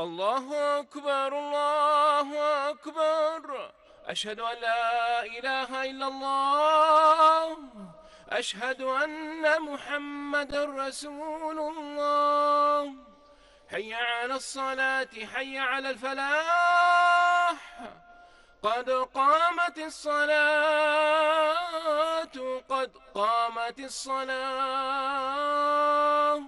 الله أكبر الله أكبر. أشهد أن لا إله إلا الله. أشهد أن محمد رسول الله. حي على الصلاة حي على الفلاح. قد قامت الصلاة قد قامت الصلاة.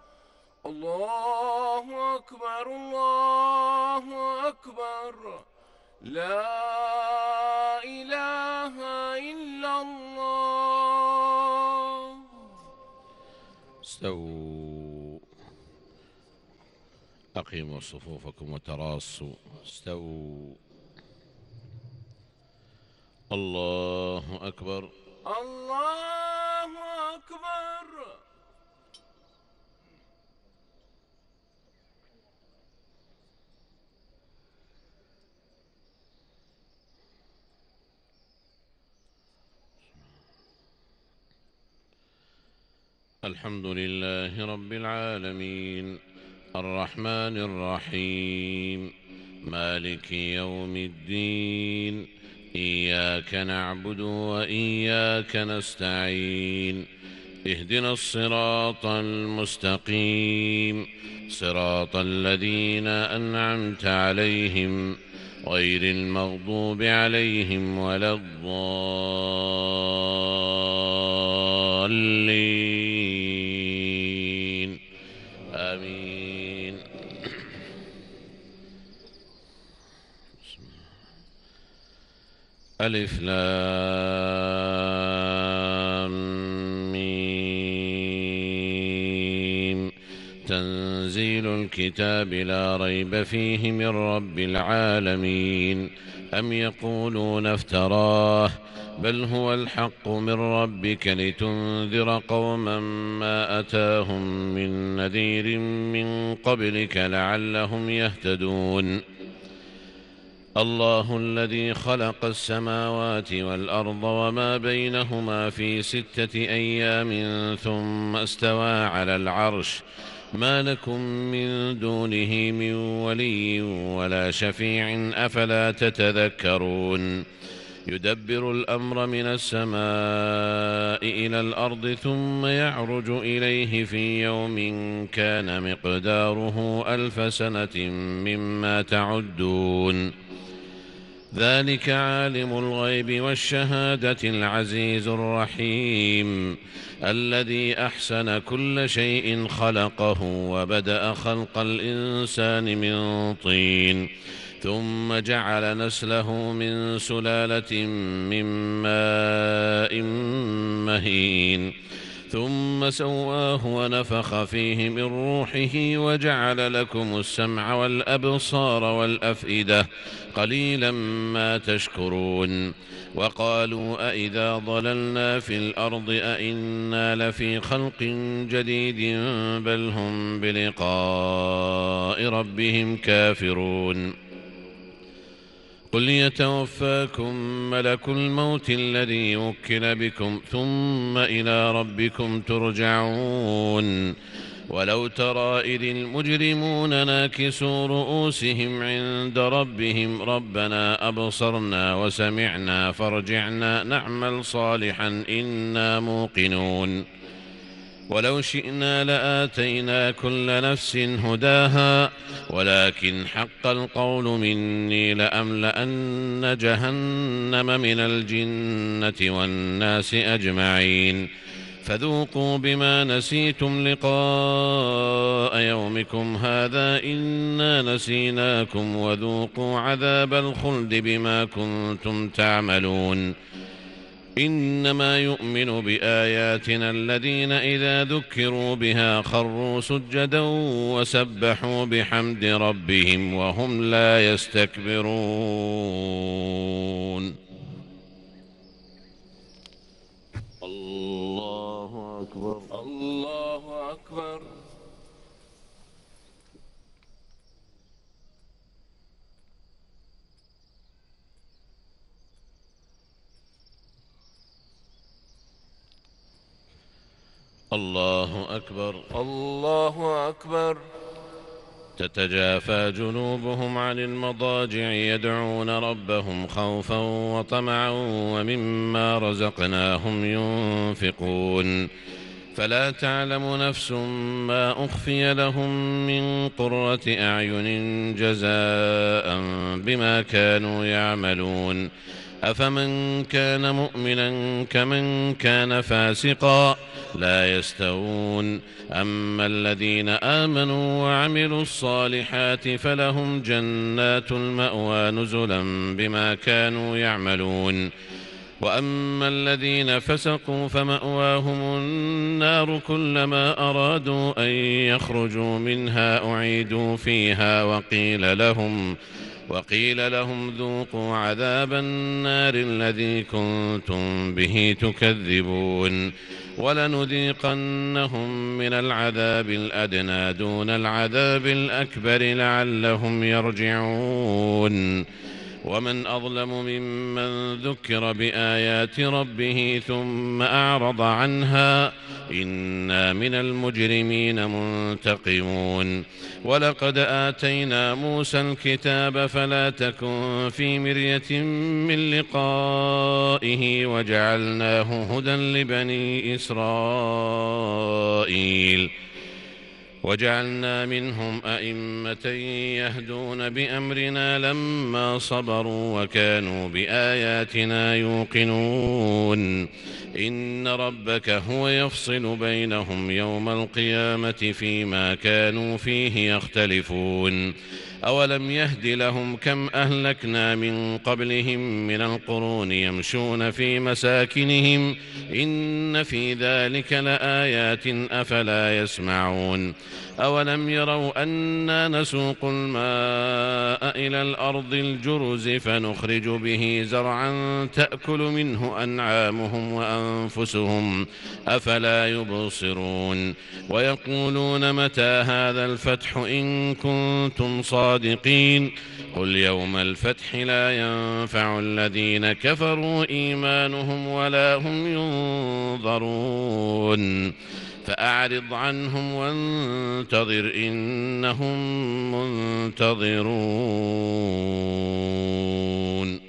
الله أكبر الله أكبر. لا إله إلا الله. استووا، أقيموا صفوفكم وتراصوا. استووا. الله أكبر الله أكبر. الحمد لله رب العالمين، الرحمن الرحيم، مالك يوم الدين. إياك نعبد وإياك نستعين. اهدنا الصراط المستقيم، صراط الذين أنعمت عليهم غير المغضوب عليهم ولا الضالين. آمين. ألف لام ميم. تنزيل الكتاب لا ريب فيه من رب العالمين. أم يقولون افتراه، بل هو الحق من ربك لتنذر قوما ما أتاهم من نذير من قبلك لعلهم يهتدون. الله الذي خلق السماوات والأرض وما بينهما في 6 أيام ثم استوى على العرش. ما لكم من دونه من ولي ولا شفيع أفلا تتذكرون. يدبر الأمر من السماء إلى الأرض ثم يعرج إليه في يوم كان مقداره 1000 سنة مما تعدون. ذلك عالم الغيب والشهادة العزيز الرحيم، الذي أحسن كل شيء خلقه وبدأ خلق الإنسان من طين ثم جعل نسله من سلالة من ماء مهين ثم سواه ونفخ فيه من روحه وجعل لكم السمع والأبصار والأفئدة قليلا ما تشكرون. وقالوا أئذا ضللنا في الأرض أئنا لفي خلق جديد بل هم بلقاء ربهم كافرون. قل يتوفاكم ملك الموت الذي وكل بكم ثم إلى ربكم ترجعون. ولو ترى إذ المجرمون ناكسوا رؤوسهم عند ربهم ربنا أبصرنا وسمعنا فارجعنا نعمل صالحا إنا موقنون. ولو شئنا لآتينا كل نفس هداها ولكن حق القول مني لأملأن جهنم من الجنة والناس أجمعين. فذوقوا بما نسيتم لقاء يومكم هذا إنا نسيناكم وذوقوا عذاب الخلد بما كنتم تعملون. إنما يؤمن بآياتنا الذين إذا ذكروا بها خروا سجدا وسبحوا بحمد ربهم وهم لا يستكبرون. الله أكبر الله أكبر. الله أكبر الله أكبر. تتجافى جنوبهم عن المضاجع يدعون ربهم خوفا وطمعا ومما رزقناهم ينفقون فلا تعلم نفس ما أخفي لهم من قرة أعين جزاء بما كانوا يعملون أفمن كان مؤمنا كمن كان فاسقا لا يستوون أما الذين آمنوا وعملوا الصالحات فلهم جنات المأوى نزلا بما كانوا يعملون وأما الذين فسقوا فمأواهم النار كلما أرادوا أن يخرجوا منها أعيدوا فيها وقيل لهم ذوقوا عذاب النار الذي كنتم به تكذبون ولنذيقنهم من العذاب الأدنى دون العذاب الأكبر لعلهم يرجعون ومن أظلم ممن ذكر بآيات ربه ثم أعرض عنها إنا من المجرمين منتقمون ولقد آتينا موسى الكتاب فلا تكن في مرية من لقائه وجعلناه هدى لبني إسرائيل وجعلنا منهم أئمة يهدون بأمرنا لما صبروا وكانوا بآياتنا يوقنون إن ربك هو يفصل بينهم يوم القيامة فيما كانوا فيه يختلفون أولم يهد لهم كم أهلكنا من قبلهم من القرون يمشون في مساكنهم إن في ذلك لآيات أفلا يسمعون أولم يروا أنا نسوق الماء إلى الأرض الجرز فنخرج به زرعا تأكل منه أنعامهم وأنفسهم أفلا يبصرون ويقولون متى هذا الفتح إن كنتم صادقين قل يوم الفتح لا ينفع الذين كفروا إيمانهم ولا هم ينظرون فأعرض عنهم وانتظر إنهم منتظرون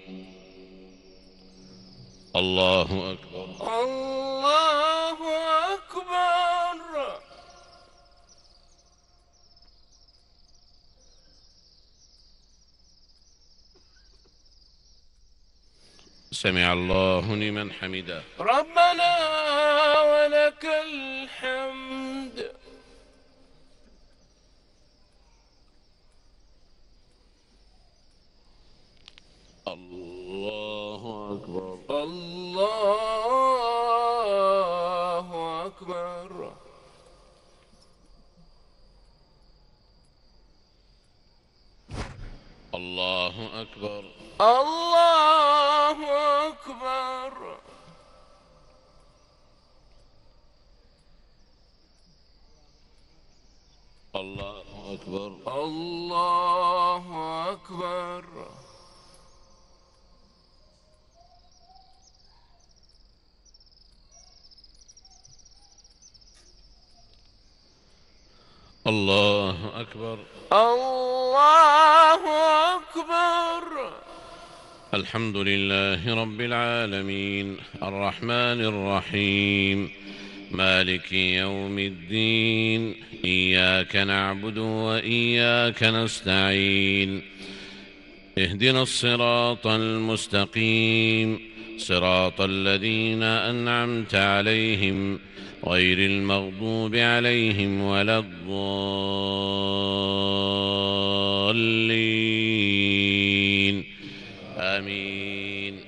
الله أكبر الله أكبر. سمع الله لمن حمده. ربنا ولك الحمد. الله أكبر. الله أكبر. الله أكبر. الله أكبر. الله أكبر. الله أكبر. الله أكبر. الله أكبر. الحمد لله رب العالمين الرحمن الرحيم مالك يوم الدين إياك نعبد وإياك نستعين اهدنا الصراط المستقيم صراط الذين أنعمت عليهم غير المغضوب عليهم ولا الضالين آمين.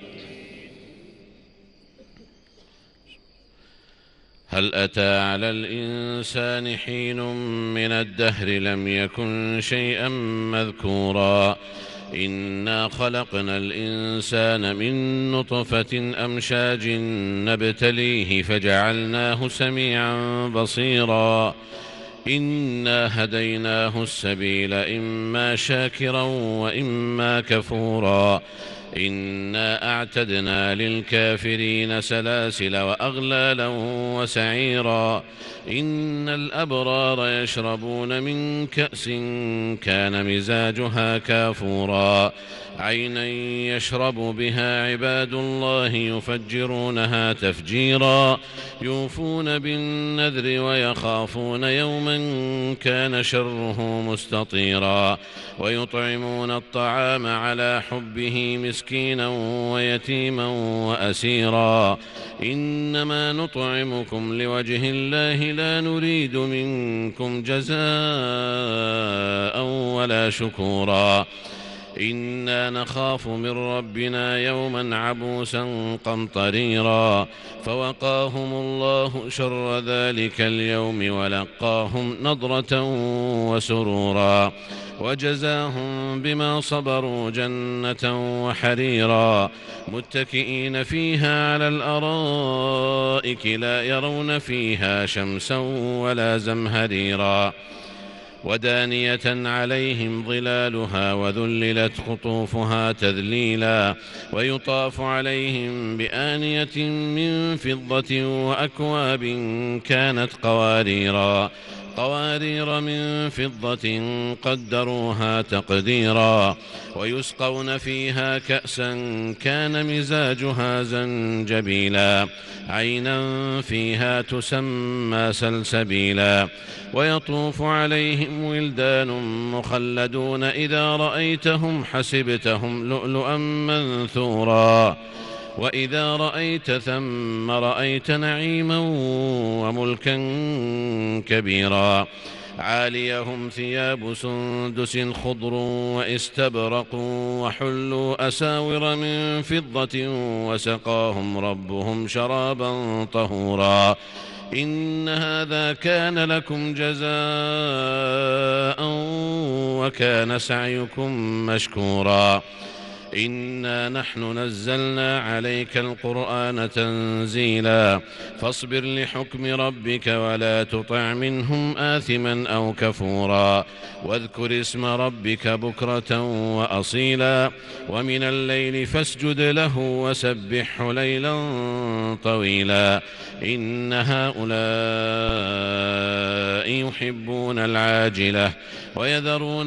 هل أتى على الإنسان حين من الدهر لم يكن شيئا مذكورا إنا خلقنا الإنسان من نطفة أمشاج نبتليه فجعلناه سميعا بصيرا إنا هديناه السبيل إما شاكرا وإما كفورا إنا أعتدنا للكافرين سلاسل وأغلالا وسعيرا إن الأبرار يشربون من كأس كان مزاجها كافورا عينا يشرب بها عباد الله يفجرونها تفجيرا يوفون بالنذر ويخافون يوما كان شره مستطيرا ويطعمون الطعام على حبه مسكينا ويتيما وأسيرا إنما نطعمكم لوجه الله لا نريد منكم جزاء ولا شكورا إنا نخاف من ربنا يوما عبوسا قمطريرا فوقاهم الله شر ذلك اليوم ولقاهم نضرة وسرورا وجزاهم بما صبروا جنة وحريرا متكئين فيها على الأرائك لا يرون فيها شمسا ولا زمهريرا ودانية عليهم ظلالها وذللت قطوفها تذليلا ويطاف عليهم بآنية من فضة وأكواب كانت قوارير من فضة قدروها تقديرا ويسقون فيها كأسا كان مزاجها زنجبيلا عينا فيها تسمى سلسبيلا ويطوف عليهم ولدان مخلدون إذا رأيتهم حسبتهم لؤلؤا منثورا وإذا رأيت ثم رأيت نعيما وملكا كبيرا عاليهم ثياب سندس خضر واستبرق وحلوا أساور من فضة وسقاهم ربهم شرابا طهورا إن هذا كان لكم جزاء وكان سعيكم مشكورا إنا نحن نزلنا عليك القرآن تنزيلا فاصبر لحكم ربك ولا تطع منهم آثما أو كفورا واذكر اسم ربك بكرة وأصيلا ومن الليل فاسجد له وسبحه ليلا طويلا إن هؤلاء يحبون العاجلة ويذرون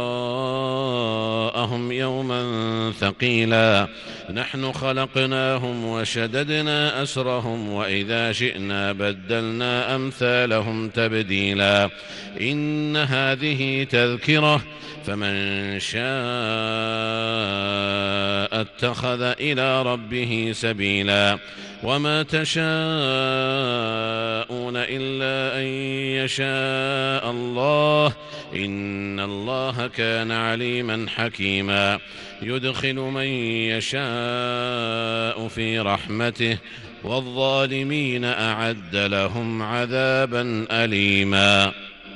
وراءهم يوما ثقيلا نحن خلقناهم وشددنا أسرهم وإذا شئنا بدلنا أمثالهم تبديلا إن هذه تذكرة فمن شاء اتخذ إلى ربه سبيلا وما تشاءون إلا أن يشاء الله إن الله كان عليما حكيما يدخل من يشاء في رحمته والظالمين أعد لهم عذابا أليما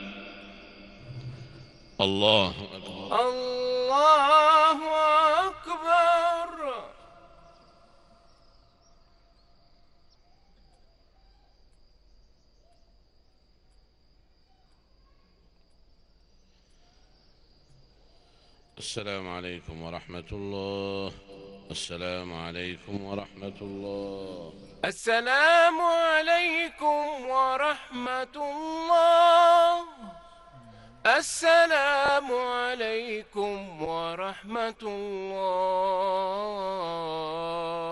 الله أكبر الله أكبر. السلام عليكم ورحمة الله. السلام عليكم ورحمة الله. السلام عليكم ورحمة الله. السلام عليكم ورحمة الله.